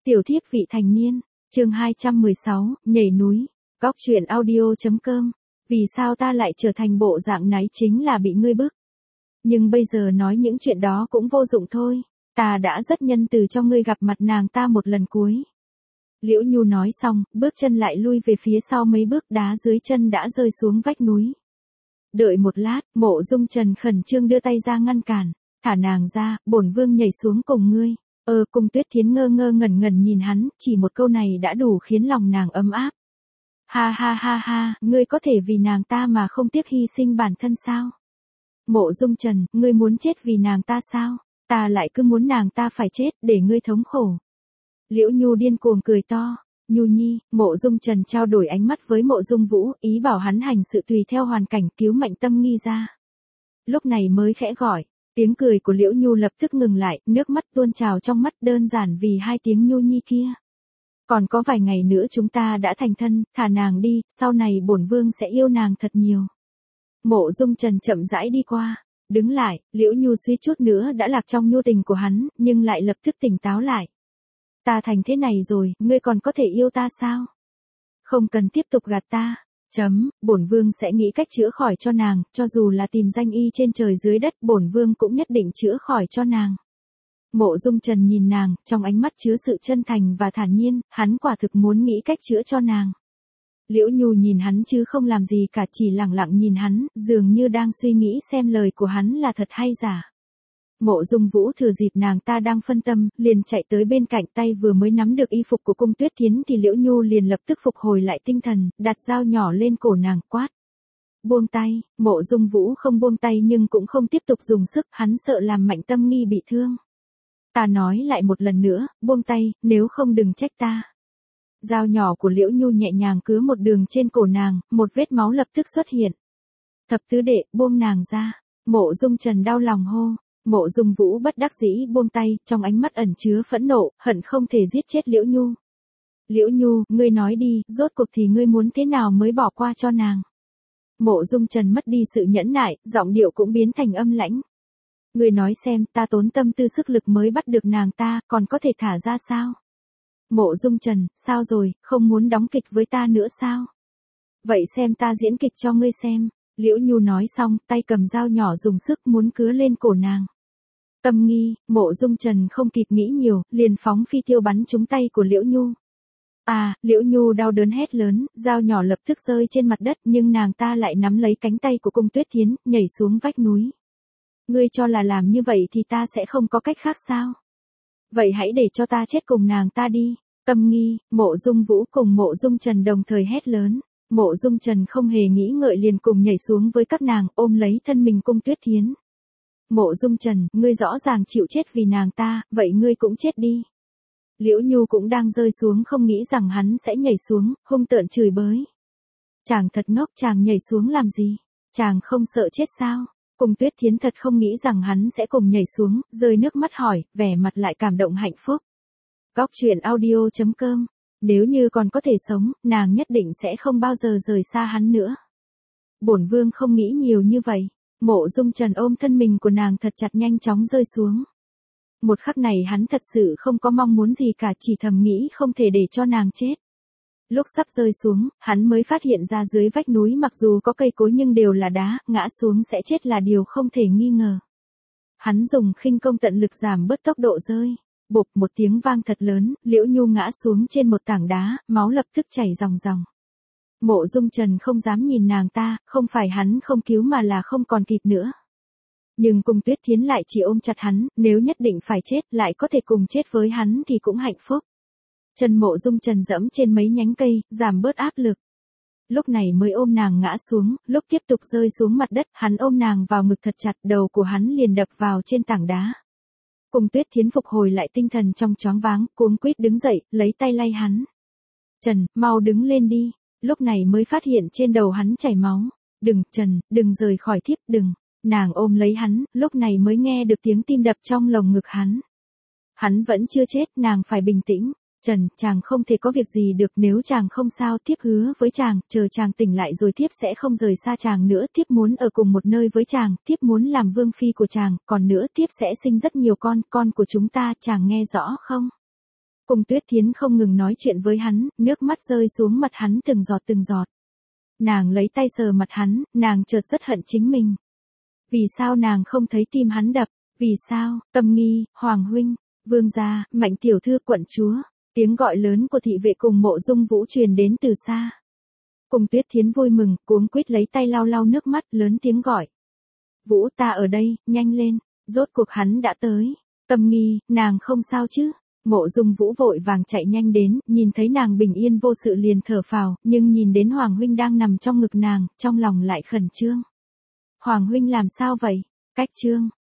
Tiểu thiếp vị thành niên, chương 216, nhảy núi, góc truyện audio.com, vì sao ta lại trở thành bộ dạng này chính là bị ngươi bức. Nhưng bây giờ nói những chuyện đó cũng vô dụng thôi, ta đã rất nhân từ cho ngươi gặp mặt nàng ta một lần cuối. Liễu Nhu nói xong, bước chân lại lui về phía sau mấy bước, đá dưới chân đã rơi xuống vách núi. Đợi một lát, Mộ Dung Trần khẩn trương đưa tay ra ngăn cản, thả nàng ra, bổn vương nhảy xuống cùng ngươi. Cung Tuyết Thiến ngơ ngơ ngẩn ngẩn nhìn hắn, chỉ một câu này đã đủ khiến lòng nàng ấm áp. Ha ha ha ha, ngươi có thể vì nàng ta mà không tiếc hy sinh bản thân sao? Mộ Dung Trần, ngươi muốn chết vì nàng ta sao? Ta lại cứ muốn nàng ta phải chết để ngươi thống khổ. Liễu Nhu điên cuồng cười to. Nhu nhi, Mộ Dung Trần trao đổi ánh mắt với Mộ Dung Vũ, ý bảo hắn hành sự tùy theo hoàn cảnh, cứu Mạnh Tâm Nghi ra. Lúc này mới khẽ gọi, tiếng cười của Liễu Nhu lập tức ngừng lại, nước mắt tuôn trào trong mắt đơn giản vì hai tiếng Nhu nhi kia. Còn có vài ngày nữa chúng ta đã thành thân, thả nàng đi, sau này bổn vương sẽ yêu nàng thật nhiều. Mộ Dung Trần chậm rãi đi qua, đứng lại, Liễu Nhu suýt chút nữa đã lạc trong nhu tình của hắn, nhưng lại lập tức tỉnh táo lại. Ta thành thế này rồi, ngươi còn có thể yêu ta sao? Không cần tiếp tục gạt ta. Bổn vương sẽ nghĩ cách chữa khỏi cho nàng, cho dù là tìm danh y trên trời dưới đất, bổn vương cũng nhất định chữa khỏi cho nàng. Mộ Dung Trần nhìn nàng, trong ánh mắt chứa sự chân thành và thản nhiên, hắn quả thực muốn nghĩ cách chữa cho nàng. Liễu Nhu nhìn hắn chứ không làm gì cả, chỉ lặng lặng nhìn hắn, dường như đang suy nghĩ xem lời của hắn là thật hay giả. Mộ Dung Vũ thừa dịp nàng ta đang phân tâm, liền chạy tới bên cạnh, tay vừa mới nắm được y phục của Cung Tuyết Thiến thì Liễu Nhu liền lập tức phục hồi lại tinh thần, đặt dao nhỏ lên cổ nàng, quát. Buông tay. Mộ Dung Vũ không buông tay nhưng cũng không tiếp tục dùng sức, hắn sợ làm Mạnh Tâm Nghi bị thương. Ta nói lại một lần nữa, buông tay, nếu không đừng trách ta. Dao nhỏ của Liễu Nhu nhẹ nhàng cứa một đường trên cổ nàng, một vết máu lập tức xuất hiện. Thập tứ đệ, buông nàng ra. Mộ Dung Trần đau lòng hô. Mộ Dung Vũ bất đắc dĩ buông tay, trong ánh mắt ẩn chứa phẫn nộ, hận không thể giết chết Liễu Nhu. Liễu Nhu, ngươi nói đi, rốt cuộc thì ngươi muốn thế nào mới bỏ qua cho nàng? Mộ Dung Trần mất đi sự nhẫn nại, giọng điệu cũng biến thành âm lãnh. Ngươi nói xem, ta tốn tâm tư sức lực mới bắt được nàng ta, còn có thể thả ra sao? Mộ Dung Trần, sao rồi, không muốn đóng kịch với ta nữa sao? Vậy xem ta diễn kịch cho ngươi xem. Liễu Nhu nói xong, tay cầm dao nhỏ dùng sức muốn cứa lên cổ nàng. Tâm Nghi, Mộ Dung Trần không kịp nghĩ nhiều, liền phóng phi tiêu bắn trúng tay của Liễu Nhu. Liễu Nhu đau đớn hét lớn, dao nhỏ lập tức rơi trên mặt đất, nhưng nàng ta lại nắm lấy cánh tay của Cung Tuyết Thiến, nhảy xuống vách núi. Ngươi cho là làm như vậy thì ta sẽ không có cách khác sao? Vậy hãy để cho ta chết cùng nàng ta đi. Tâm Nghi, Mộ Dung Vũ cùng Mộ Dung Trần đồng thời hét lớn. Mộ Dung Trần không hề nghĩ ngợi liền cùng nhảy xuống với các nàng, ôm lấy thân mình Cung Tuyết Thiến. Mộ Dung Trần, ngươi rõ ràng chịu chết vì nàng ta, vậy ngươi cũng chết đi. Liễu Nhu cũng đang rơi xuống, không nghĩ rằng hắn sẽ nhảy xuống, hung tợn chửi bới. Chàng thật ngốc, chàng nhảy xuống làm gì? Chàng không sợ chết sao? Cung Tuyết Thiến thật không nghĩ rằng hắn sẽ cùng nhảy xuống, rơi nước mắt hỏi, vẻ mặt lại cảm động hạnh phúc. Góc truyện audio.com. Nếu như còn có thể sống, nàng nhất định sẽ không bao giờ rời xa hắn nữa. Bổn vương không nghĩ nhiều như vậy. Mộ Dung Trần ôm thân mình của nàng thật chặt, nhanh chóng rơi xuống. Một khắc này hắn thật sự không có mong muốn gì cả, chỉ thầm nghĩ không thể để cho nàng chết. Lúc sắp rơi xuống, hắn mới phát hiện ra dưới vách núi mặc dù có cây cối nhưng đều là đá, ngã xuống sẽ chết là điều không thể nghi ngờ. Hắn dùng khinh công tận lực giảm bớt tốc độ rơi. Bộp, một tiếng vang thật lớn, Liễu Nhu ngã xuống trên một tảng đá, máu lập tức chảy ròng ròng. Mộ Dung Trần không dám nhìn nàng ta, không phải hắn không cứu mà là không còn kịp nữa. Nhưng Cung Tuyết Thiến lại chỉ ôm chặt hắn, nếu nhất định phải chết, lại có thể cùng chết với hắn thì cũng hạnh phúc. Chân Mộ Dung Trần dẫm trên mấy nhánh cây, giảm bớt áp lực. Lúc này mới ôm nàng ngã xuống, lúc tiếp tục rơi xuống mặt đất, hắn ôm nàng vào ngực thật chặt, đầu của hắn liền đập vào trên tảng đá. Cung Tuyết Thiến phục hồi lại tinh thần trong choáng váng, cuống quýt đứng dậy, lấy tay lay hắn. Trần, mau đứng lên đi. Lúc này mới phát hiện trên đầu hắn chảy máu. Đừng, Trần, đừng rời khỏi thiếp, đừng. Nàng ôm lấy hắn, lúc này mới nghe được tiếng tim đập trong lồng ngực hắn. Hắn vẫn chưa chết, nàng phải bình tĩnh. Trần, chàng không thể có việc gì được, nếu chàng không sao, thiếp hứa với chàng, chờ chàng tỉnh lại rồi thiếp sẽ không rời xa chàng nữa, thiếp muốn ở cùng một nơi với chàng, thiếp muốn làm vương phi của chàng, còn nữa thiếp sẽ sinh rất nhiều con của chúng ta, chàng nghe rõ không? Cung Tuyết Thiến không ngừng nói chuyện với hắn, nước mắt rơi xuống mặt hắn từng giọt từng giọt. Nàng lấy tay sờ mặt hắn, nàng chợt rất hận chính mình. Vì sao nàng không thấy tim hắn đập, vì sao, Tâm Nghi, Hoàng huynh, Vương gia, Mạnh tiểu thư quận chúa, tiếng gọi lớn của thị vệ cùng Mộ Dung Vũ truyền đến từ xa. Cung Tuyết Thiến vui mừng, cuống quýt lấy tay lau lau nước mắt, lớn tiếng gọi. Vũ, ta ở đây, nhanh lên, rốt cuộc hắn đã tới. Tâm Nghi, nàng không sao chứ? Mộ Dung Vũ vội vàng chạy nhanh đến, nhìn thấy nàng bình yên vô sự liền thở phào, nhưng nhìn đến Hoàng huynh đang nằm trong ngực nàng, trong lòng lại khẩn trương. Hoàng huynh làm sao vậy? Cách trương,